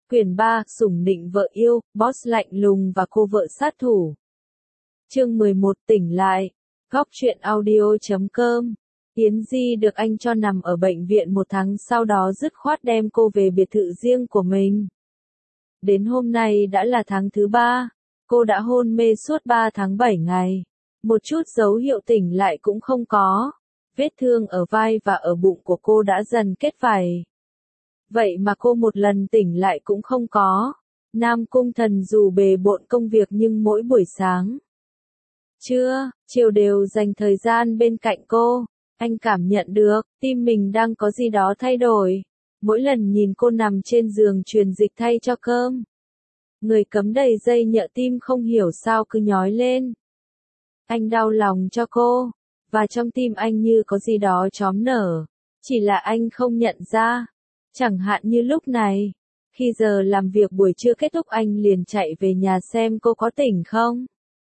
Quyển 3, sủng nịnh vợ yêu, boss lạnh lùng và cô vợ sát thủ. Chương 11, tỉnh lại. Góc truyện audio.com. Yến Di được anh cho nằm ở bệnh viện 1 tháng, sau đó dứt khoát đem cô về biệt thự riêng của mình. Đến hôm nay đã là tháng thứ 3, cô đã hôn mê suốt 3 tháng 7 ngày. Một chút dấu hiệu tỉnh lại cũng không có. Vết thương ở vai và ở bụng của cô đã dần kết vảy. Vậy mà cô một lần tỉnh lại cũng không có. Nam Cung Thần dù bề bộn công việc nhưng mỗi buổi sáng, trưa, chiều đều dành thời gian bên cạnh cô. Anh cảm nhận được, tim mình đang có gì đó thay đổi. Mỗi lần nhìn cô nằm trên giường truyền dịch thay cho cơm, người cấm đầy dây nhợ tim không hiểu sao cứ nhói lên. Anh đau lòng cho cô, và trong tim anh như có gì đó chóm nở. Chỉ là anh không nhận ra. Chẳng hạn như lúc này, khi giờ làm việc buổi trưa kết thúc anh liền chạy về nhà xem cô có tỉnh không.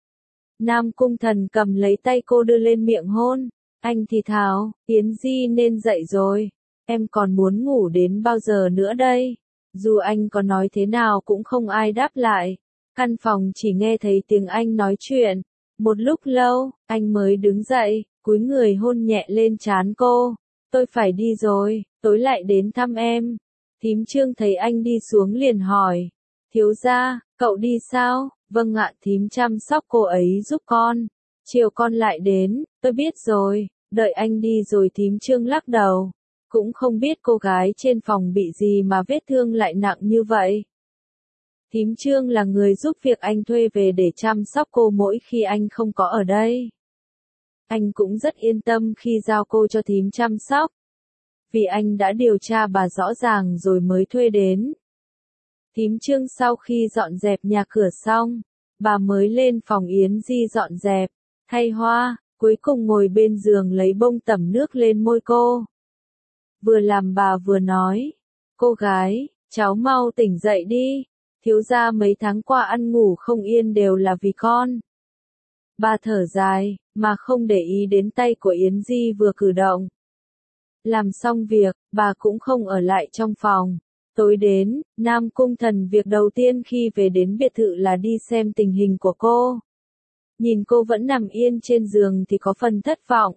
Nam Cung Thần cầm lấy tay cô đưa lên miệng hôn. Anh thì thào, Yến Di nên dậy rồi. Em còn muốn ngủ đến bao giờ nữa đây? Dù anh có nói thế nào cũng không ai đáp lại. Căn phòng chỉ nghe thấy tiếng anh nói chuyện. Một lúc lâu, anh mới đứng dậy, cúi người hôn nhẹ lên trán cô. Tôi phải đi rồi, tối lại đến thăm em. Thím Trương thấy anh đi xuống liền hỏi. Thiếu gia, cậu đi sao? Vâng ạ, thím chăm sóc cô ấy giúp con. Chiều con lại đến, tôi biết rồi. Đợi anh đi rồi thím Trương lắc đầu. Cũng không biết cô gái trên phòng bị gì mà vết thương lại nặng như vậy. Thím Trương là người giúp việc anh thuê về để chăm sóc cô mỗi khi anh không có ở đây. Anh cũng rất yên tâm khi giao cô cho thím chăm sóc. Vì anh đã điều tra bà rõ ràng rồi mới thuê đến. Thím Trương sau khi dọn dẹp nhà cửa xong, bà mới lên phòng Yến Di dọn dẹp, thay hoa, cuối cùng ngồi bên giường lấy bông tẩm nước lên môi cô. Vừa làm bà vừa nói, cô gái, cháu mau tỉnh dậy đi, thiếu gia mấy tháng qua ăn ngủ không yên đều là vì con. Bà thở dài, mà không để ý đến tay của Yến Di vừa cử động. Làm xong việc, bà cũng không ở lại trong phòng. Tối đến, Nam Cung Thần việc đầu tiên khi về đến biệt thự là đi xem tình hình của cô. Nhìn cô vẫn nằm yên trên giường thì có phần thất vọng.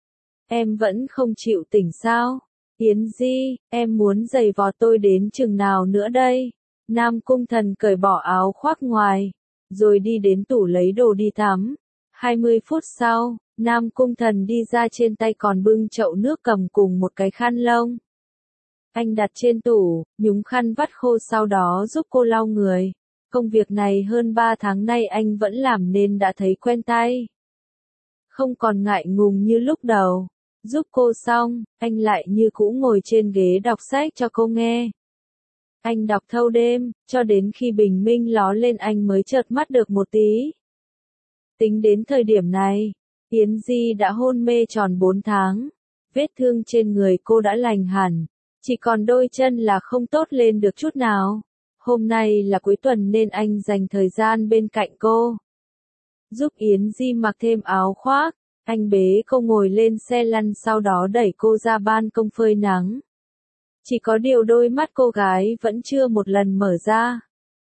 Em vẫn không chịu tỉnh sao? Yến Di, em muốn giày vò tôi đến chừng nào nữa đây? Nam Cung Thần cởi bỏ áo khoác ngoài, rồi đi đến tủ lấy đồ đi tắm. 20 phút sau, Nam Cung Thần đi ra, trên tay còn bưng chậu nước cầm cùng một cái khăn lông. Anh đặt trên tủ, nhúng khăn vắt khô sau đó giúp cô lau người. Công việc này hơn 3 tháng nay anh vẫn làm nên đã thấy quen tay. Không còn ngại ngùng như lúc đầu. Giúp cô xong, anh lại như cũ ngồi trên ghế đọc sách cho cô nghe. Anh đọc thâu đêm, cho đến khi bình minh ló lên anh mới chợp mắt được một tí. Tính đến thời điểm này, Yến Di đã hôn mê tròn 4 tháng. Vết thương trên người cô đã lành hẳn, chỉ còn đôi chân là không tốt lên được chút nào. Hôm nay là cuối tuần nên anh dành thời gian bên cạnh cô. Giúp Yến Di mặc thêm áo khoác, anh bế cô ngồi lên xe lăn sau đó đẩy cô ra ban công phơi nắng. Chỉ có điều đôi mắt cô gái vẫn chưa một lần mở ra.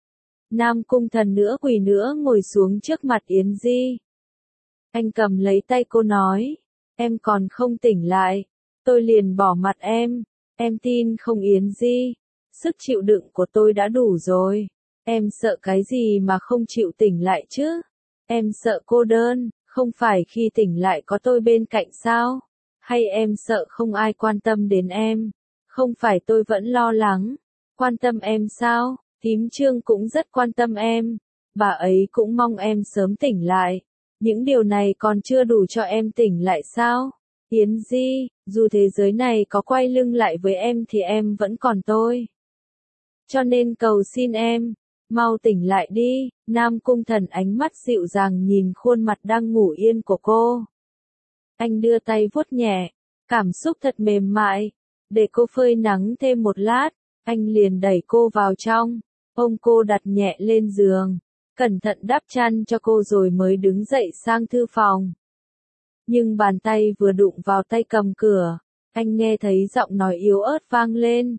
Nam Cung Thần nữa quỳ nữa ngồi xuống trước mặt Yến Di. Anh cầm lấy tay cô nói, em còn không tỉnh lại, tôi liền bỏ mặt em tin không Yến Di, sức chịu đựng của tôi đã đủ rồi, em sợ cái gì mà không chịu tỉnh lại chứ, em sợ cô đơn, không phải khi tỉnh lại có tôi bên cạnh sao, hay em sợ không ai quan tâm đến em, không phải tôi vẫn lo lắng, quan tâm em sao, thím Trương cũng rất quan tâm em, bà ấy cũng mong em sớm tỉnh lại. Những điều này còn chưa đủ cho em tỉnh lại sao? Yến Di, dù thế giới này có quay lưng lại với em thì em vẫn còn tôi. Cho nên cầu xin em, mau tỉnh lại đi. Nam Cung Thần ánh mắt dịu dàng nhìn khuôn mặt đang ngủ yên của cô. Anh đưa tay vuốt nhẹ, cảm xúc thật mềm mại. Để cô phơi nắng thêm một lát, anh liền đẩy cô vào trong, ôm cô đặt nhẹ lên giường. Cẩn thận đắp chăn cho cô rồi mới đứng dậy sang thư phòng. Nhưng bàn tay vừa đụng vào tay cầm cửa, anh nghe thấy giọng nói yếu ớt vang lên.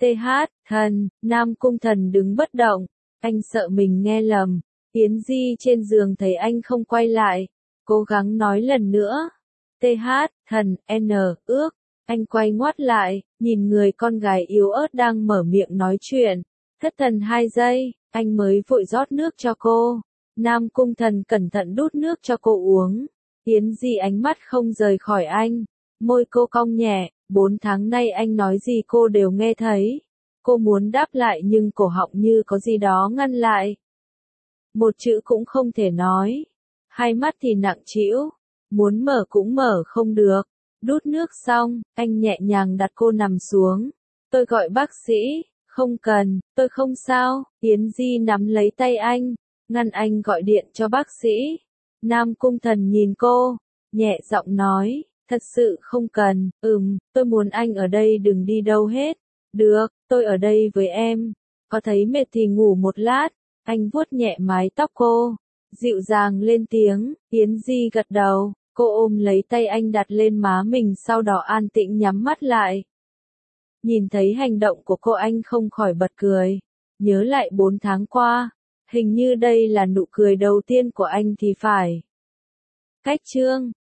TH, thần, Nam Cung Thần đứng bất động, anh sợ mình nghe lầm. Yến Di trên giường thấy anh không quay lại, cố gắng nói lần nữa. TH, thần, N, ước. Anh quay ngoắt lại, nhìn người con gái yếu ớt đang mở miệng nói chuyện. Thất thần 2 giây, anh mới vội rót nước cho cô. Nam Cung Thần cẩn thận đút nước cho cô uống. Yến Di ánh mắt không rời khỏi anh. Môi cô cong nhẹ, 4 tháng nay anh nói gì cô đều nghe thấy. Cô muốn đáp lại nhưng cổ họng như có gì đó ngăn lại. Một chữ cũng không thể nói. Hai mắt thì nặng trĩu, muốn mở cũng mở không được. Đút nước xong, anh nhẹ nhàng đặt cô nằm xuống. Tôi gọi bác sĩ. Không cần, tôi không sao. Yến Di nắm lấy tay anh, ngăn anh gọi điện cho bác sĩ. Nam Cung Thần nhìn cô, nhẹ giọng nói, thật sự không cần. Tôi muốn anh ở đây đừng đi đâu hết. Được, tôi ở đây với em. Có thấy mệt thì ngủ một lát. Anh vuốt nhẹ mái tóc cô, dịu dàng lên tiếng. Yến Di gật đầu, cô ôm lấy tay anh đặt lên má mình, sau đó an tĩnh nhắm mắt lại. Nhìn thấy hành động của cô anh không khỏi bật cười. Nhớ lại 4 tháng qua, hình như đây là nụ cười đầu tiên của anh thì phải. Cách chương